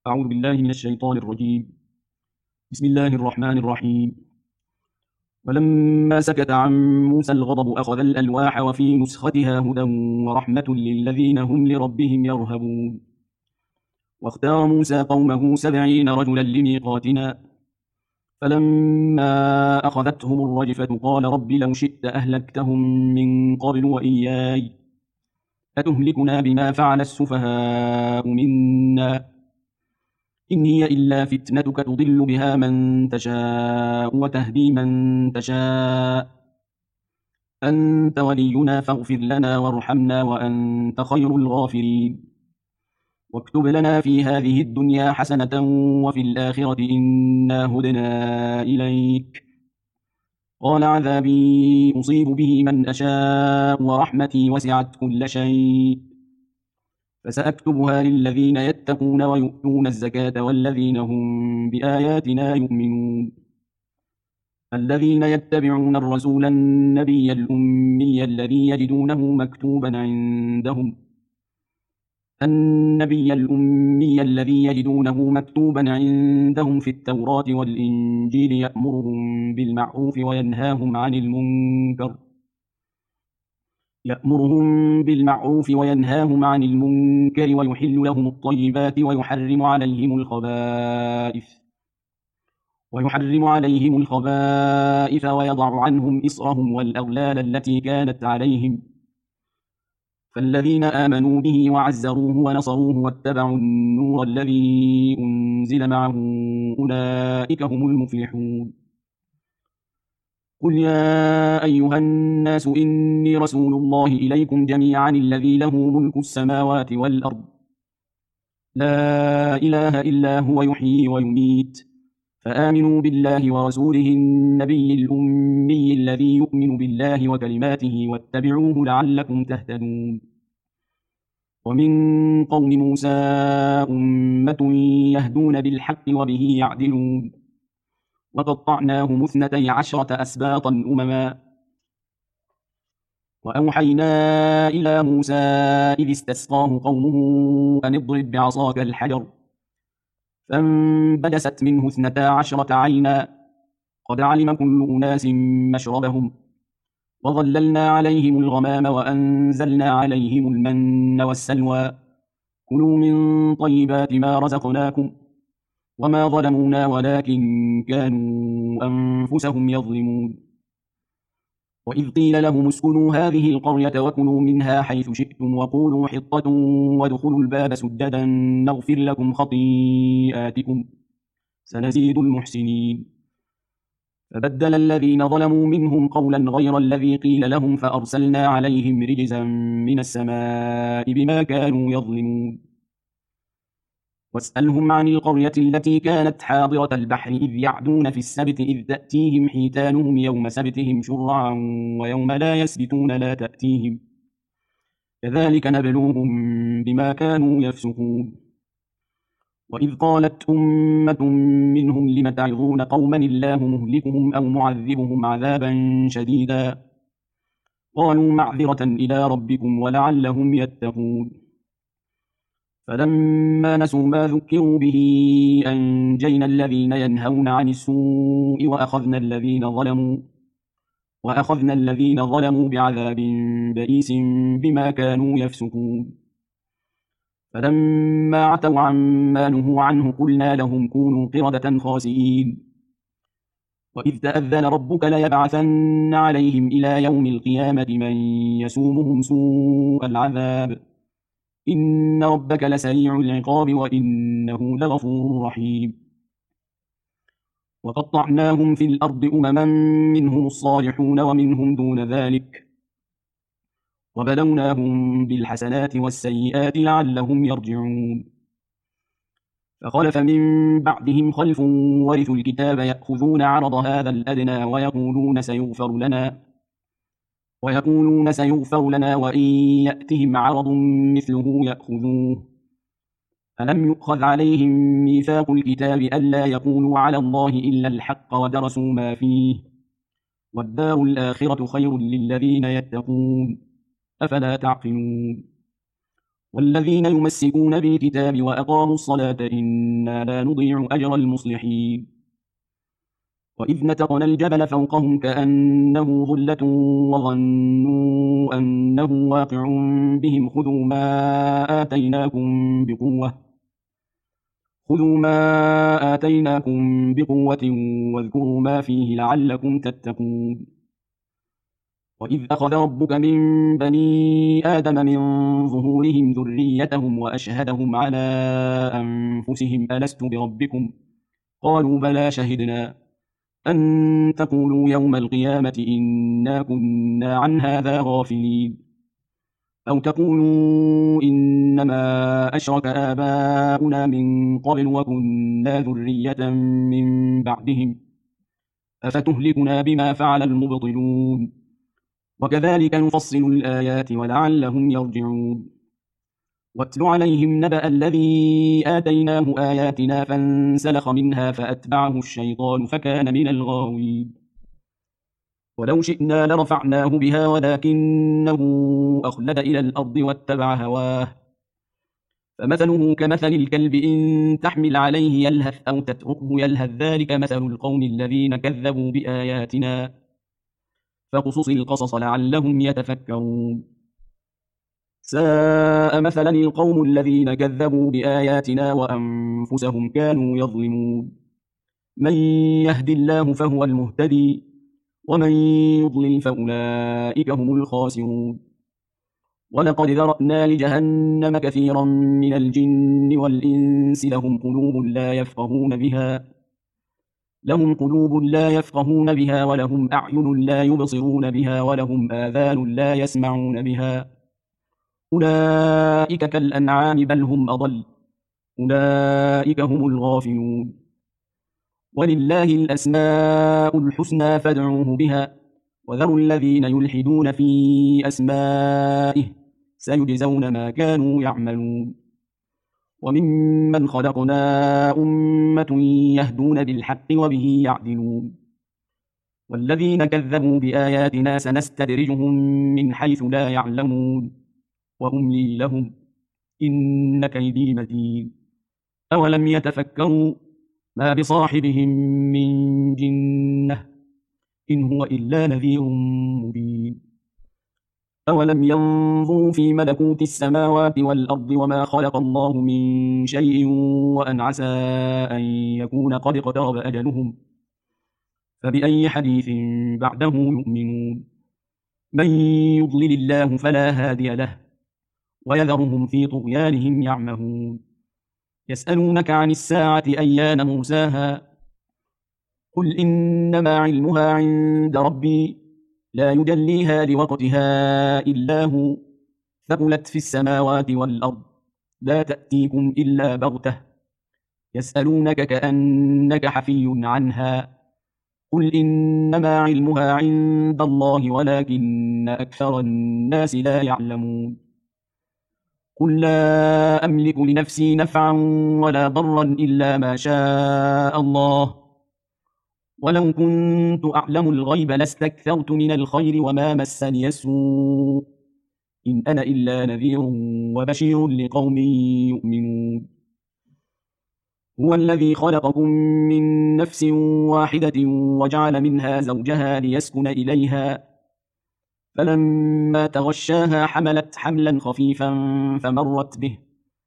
أعوذ بالله من الشيطان الرجيم. بسم الله الرحمن الرحيم. ولما سكت عن موسى الغضب أخذ الألواح وفي نسختها هدى ورحمة للذين هم لربهم يرهبون. واختار موسى قومه 70 رجلا لميقاتنا، فلما أخذتهم الرجفة قال رب لو شئت أهلكتهم من قبل وإياي، أتهلكنا بما فعل السفهاء منا، إن هي إلا فتنتك تضل بها من تشاء وتهدي من تشاء، أنت ولينا فاغفر لنا وارحمنا وأنت خير الغافرين. واكتب لنا في هذه الدنيا حسنة وفي الآخرة إنا هدنا إليك، قال عذابي أصيب به من أشاء ورحمتي وسعت كل شيء، فسأكتبها للذين يتقون ويؤتون الزكاة والذين هم بآياتنا يؤمنون. الذين يتبعون الرسول النبي الأمي الذي يجدونه مكتوبا عندهم في التوراة والإنجيل يأمرهم بالمعروف وينهاهم عن المنكر ويحل لهم الطيبات ويحرم عليهم الخبائث ويضع عنهم إصرهم والأغلال التي كانت عليهم، فالذين آمنوا به وعزروه ونصروه واتبعوا النور الذي أنزل معه أولئك هم المفلحون. قل يا أيها الناس إني رسول الله إليكم جميعا الذي له ملك السماوات والأرض، لا إله إلا هو يحيي ويميت، فآمنوا بالله ورسوله النبي الأمي الذي يؤمن بالله وكلماته واتبعوه لعلكم تهتدون. ومن قوم موسى أمة يهدون بالحق وبه يعدلون، وقطعناهم 12 أسباطا أمما، وأوحينا إلى موسى إذ استسقاه قومه أن اضرب بعصاك الحجر، فانبجست منه 12 عينا، قد علم كل أناس مشربهم، وظللنا عليهم الغمام وأنزلنا عليهم المن والسلوى، كلوا من طيبات ما رزقناكم، وما ظلمونا ولكن كانوا أنفسهم يظلمون. وإذ قيل لهم اسكنوا هذه القرية وكلوا منها حيث شئتم وقولوا حطة وادخلوا الباب سجدا نغفر لكم خطيئاتكم سنزيد المحسنين. فبدل الذين ظلموا منهم قولا غير الذي قيل لهم فأرسلنا عليهم رجزا من السماء بما كانوا يظلمون. واسألهم عن القرية التي كانت حاضرة البحر إذ يعدون في السبت إذ تأتيهم حيتانهم يوم سبتهم شرعا ويوم لا يسبتون لا تأتيهم، كذلك نبلوهم بما كانوا يفسقون. وإذ قالت أمة منهم لم تعظون قوما الله مهلكهم أو معذبهم عذابا شديدا، قالوا معذرة إلى ربكم ولعلهم يتقون. فلما نسوا ما ذكروا به أنجينا الذين ينهون عن السوء وأخذنا الذين ظلموا بعذاب بئيس بما كانوا يفسقون. فلما عتوا عما نهوا عنه قلنا لهم كونوا قردة خاسئين. وإذ تأذن ربك ليبعثن عليهم إلى يوم القيامة من يسومهم سوء العذاب، إن ربك لسريع العقاب وإنه لغفور رحيم. وقطعناهم في الأرض أمما منهم الصالحون ومنهم دون ذلك، وبلوناهم بالحسنات والسيئات لعلهم يرجعون. فخلف من بعدهم خلف ورثوا الكتاب يأخذون عرض هذا الأدنى ويقولون سيغفر لنا وإن يأتهم عرض مثله يأخذوه. ألم يؤخذ عليهم ميثاق الكتاب ألا يقولوا على الله إلا الحق ودرسوا ما فيه، والدار الآخرة خير للذين يتقون، أفلا تعقلون. والذين يمسكون بالكتاب وأقاموا الصلاة إنا لا نضيع أجر المصلحين وإذ نتقنا الجبل فوقهم كأنه ظلة وظنوا أنه واقع بهم خذوا ما آتيناكم بقوة واذكروا ما فيه لعلكم تتقون وإذ أخذ ربك من بني آدم من ظهورهم ذريتهم وأشهدهم على أنفسهم ألست بربكم قالوا بلى شهدنا أن تقولوا يوم القيامة إنا كنا عن هذا غافلين أو تقولوا إنما أشرك آباؤنا من قبل وكنا ذرية من بعدهم أفتهلكنا بما فعل المبطلون وكذلك نفصل الآيات ولعلهم يرجعون واتل عليهم نبأ الذي آتيناه آياتنا فانسلخ منها فأتبعه الشيطان فكان من الغاوين ولو شئنا لرفعناه بها ولكنه أخلد إلى الأرض واتبع هواه فمثله كمثل الكلب إن تحمل عليه يلهث أو تتركه يلهث ذلك مثل القوم الذين كذبوا بآياتنا فاقصص القصص لعلهم يتفكرون ساء مثلا القوم الذين كذبوا بآياتنا وأنفسهم كانوا يظلمون من يهد الله فهو المهتدي ومن يضلل فأولئك هم الخاسرون ولقد ذرأنا لجهنم كثيرا من الجن والإنس لهم قلوب لا يفقهون بها ولهم أعين لا يبصرون بها ولهم آذان لا يسمعون بها أولئك كالأنعام بل هم أضل أولئك هم الغافلون ولله الأسماء الحسنى فادعوه بها وذروا الذين يلحدون في أسمائه سيجزون ما كانوا يعملون وممن خلقنا أمة يهدون بالحق وبه يعدلون والذين كذبوا بآياتنا سنستدرجهم من حيث لا يعلمون وأملي لهم إن كيدي متين أولم يتفكروا ما بصاحبهم من جنة إن هو إلا نذير مبين أولم ينظروا في ملكوت السماوات والأرض وما خلق الله من شيء وأن عسى أن يكون قد اقترب أجلهم فبأي حديث بعده يؤمنون من يضلل الله فلا هادي له ويذرهم في طغيانهم يعمهون يسألونك عن الساعة أيان مرساها قل إنما علمها عند ربي لا يجليها لوقتها إلا هو ثقلت في السماوات والأرض لا تأتيكم إلا بغتة يسألونك كأنك حفي عنها قل إنما علمها عند الله ولكن أكثر الناس لا يعلمون قل لا أملك لنفسي نفعا ولا ضرا إلا ما شاء الله ولو كنت أعلم الغيب لاستكثرت من الخير وما مسني السوء إن أنا إلا نذير وبشير لقوم يؤمنون هو الذي خلقكم من نفس واحدة وجعل منها زوجها ليسكن إليها فلما تغشاها حملت حملا خفيفا فمرت به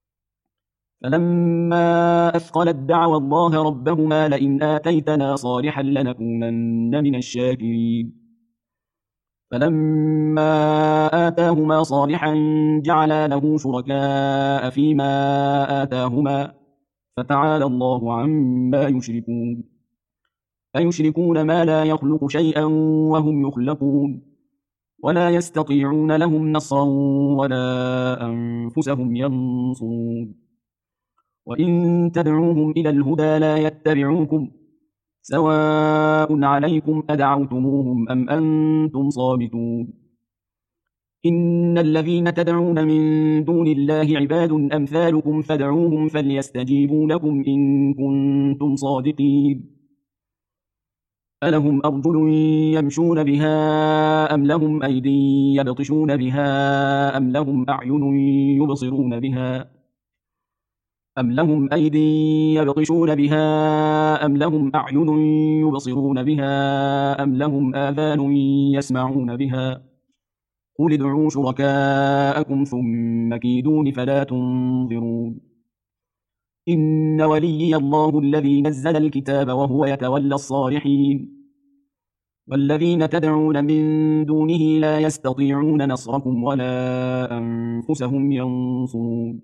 فلما أثقلت دعوى الله ربهما لئن آتيتنا صالحا لنكونن من الشاكرين فلما آتاهما صالحا جعلا له شركاء فيما آتاهما فتعالى الله عما يشركون أيشركون ما لا يخلق شيئا وهم يخلقون ولا يستطيعون لهم نصرا ولا أنفسهم ينصرون وإن تدعوهم إلى الهدى لا يتبعوكم سواء عليكم أدعوتموهم أم أنتم صامتون إن الذين تدعون من دون الله عباد أمثالكم فادعوهم فليستجيبوا لكم إن كنتم صادقين ألهم أرجل يمشون بها أم لهم أيدي يبطشون بها أم لهم أعين يبصرون بها أم لهم أيدي يبطشون بها أم لهم أعين يبصرون بها أم لهم آذان يسمعون بها قل ادعوا شركاءكم ثم كيدون فلا تنظرون إن وليي الله الذي نزل الكتاب وهو يتولى الصالحين والذين تدعون من دونه لا يستطيعون نصركم ولا أنفسهم ينصرون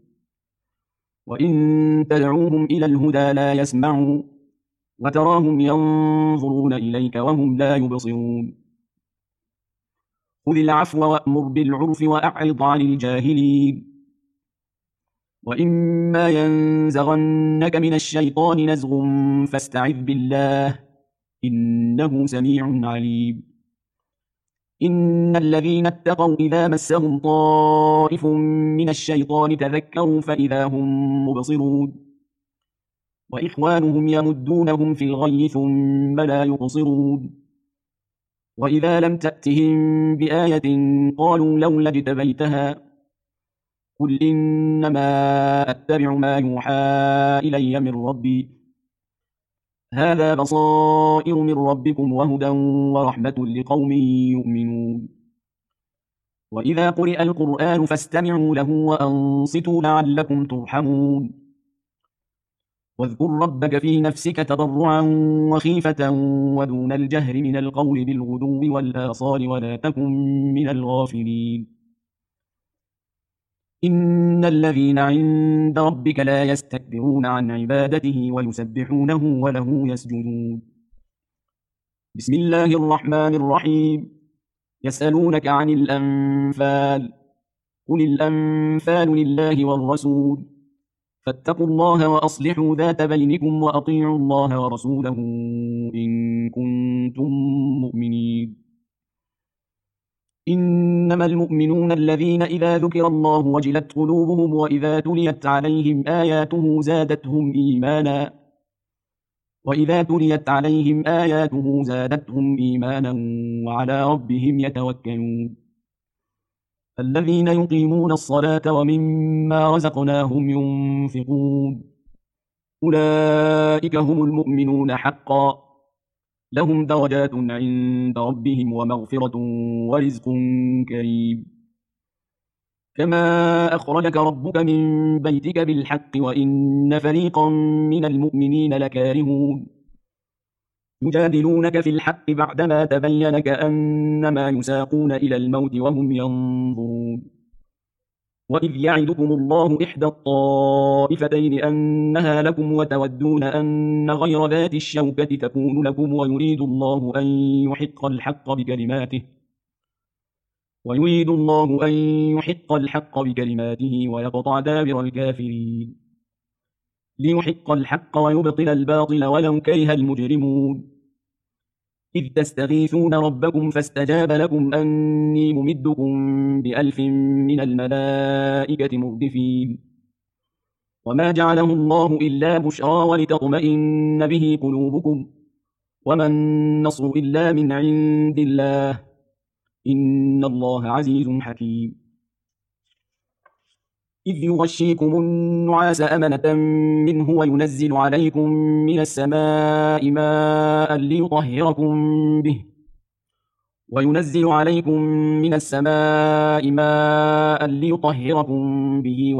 وإن تدعوهم إلى الهدى لا يسمعوا وتراهم ينظرون إليك وهم لا يبصرون خذ العفو وأمر بالعرف وأعرض عن الجاهلين وإما ينزغنك من الشيطان نزغ فاستعذ بالله إنه سميع عليم إن الذين اتقوا إذا مسهم طائف من الشيطان تذكروا فإذا هم مبصرون وإخوانهم يمدونهم في الغي ثم لا يقصرون وإذا لم تأتهم بآية قالوا لولا اجتبيتها قل إنما أتبع ما يوحى إلي من ربي هذا بصائر من ربكم وهدى ورحمة لقوم يؤمنون وإذا قرئ القرآن فاستمعوا له وأنصتوا لعلكم ترحمون واذكر ربك في نفسك تضرعا وخيفة ودون الجهر من القول بالغدو والآصال ولا تكن من الغافلين إن الذين عند ربك لا يستكبرون عن عبادته ويسبحونه وله يسجدون بسم الله الرحمن الرحيم يسألونك عن الأنفال قل الأنفال لله والرسول فاتقوا الله وأصلحوا ذات بينكم وأطيعوا الله ورسوله إن كنتم مؤمنين إنما المؤمنون الذين إذا ذكر الله وجلت قلوبهم وإذا تليت عليهم آياته زادتهم إيمانا وعلى ربهم يتوكلون الذين يقيمون الصلاة ومما رزقناهم ينفقون أولئك هم المؤمنون حقا لهم درجات عند ربهم ومغفرة ورزق كريم كما أخرجك ربك من بيتك بالحق وإن فريقا من المؤمنين لكارهون يجادلونك في الحق بعدما تبين كأنما يساقون إلى الموت وهم ينظرون وإذ يعدكم الله إحدى الطائفتين أنها لكم وتودون أن غير ذات الشوكة تكون لكم ويريد الله أن يحق الحق بكلماته ويقطع دابر الكافرين ليحق الحق ويبطل الباطل ولو كره المجرمون إذ تستغيثون ربكم فاستجاب لكم أني ممدكم ب1000 من الملائكة مردفين وما جعله الله إلا بشرى ولتطمئن به قلوبكم وما النصر إلا من عند الله إن الله عزيز حكيم إذ يغشيكم النعاس أمنة منه وينزل عليكم من السماء ماء ليطهركم به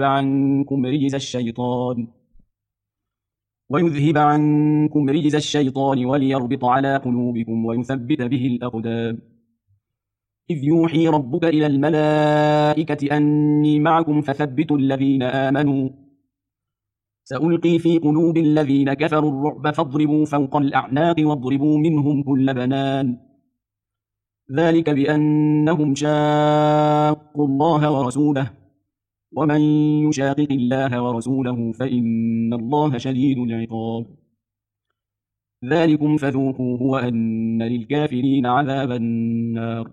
ويذهب عنكم رجز الشيطان وليربط على قلوبكم ويثبت به الأقدام إذ يوحي ربك إلى الملائكة أني معكم فثبتوا الذين آمنوا سألقي في قلوب الذين كفروا الرعب فاضربوا فوق الأعناق واضربوا منهم كل بنان ذلك بأنهم شاقوا الله ورسوله ومن يشاقق الله ورسوله فإن الله شديد العقاب ذلكم فذوقوه وأن للكافرين عذاب النار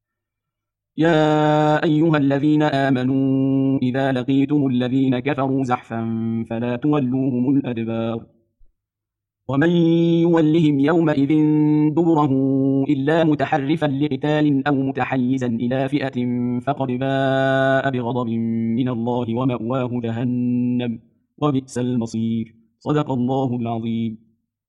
يا أيها الذين آمنوا إذا لقيتم الذين كفروا زحفا فلا تولوهم الأدبار ومن يولهم يومئذ دبره إلا متحرفا لقتال أو متحيزا إلى فئة فقد باء بغضب من الله ومأواه جهنم وبئس المصير. صدق الله العظيم.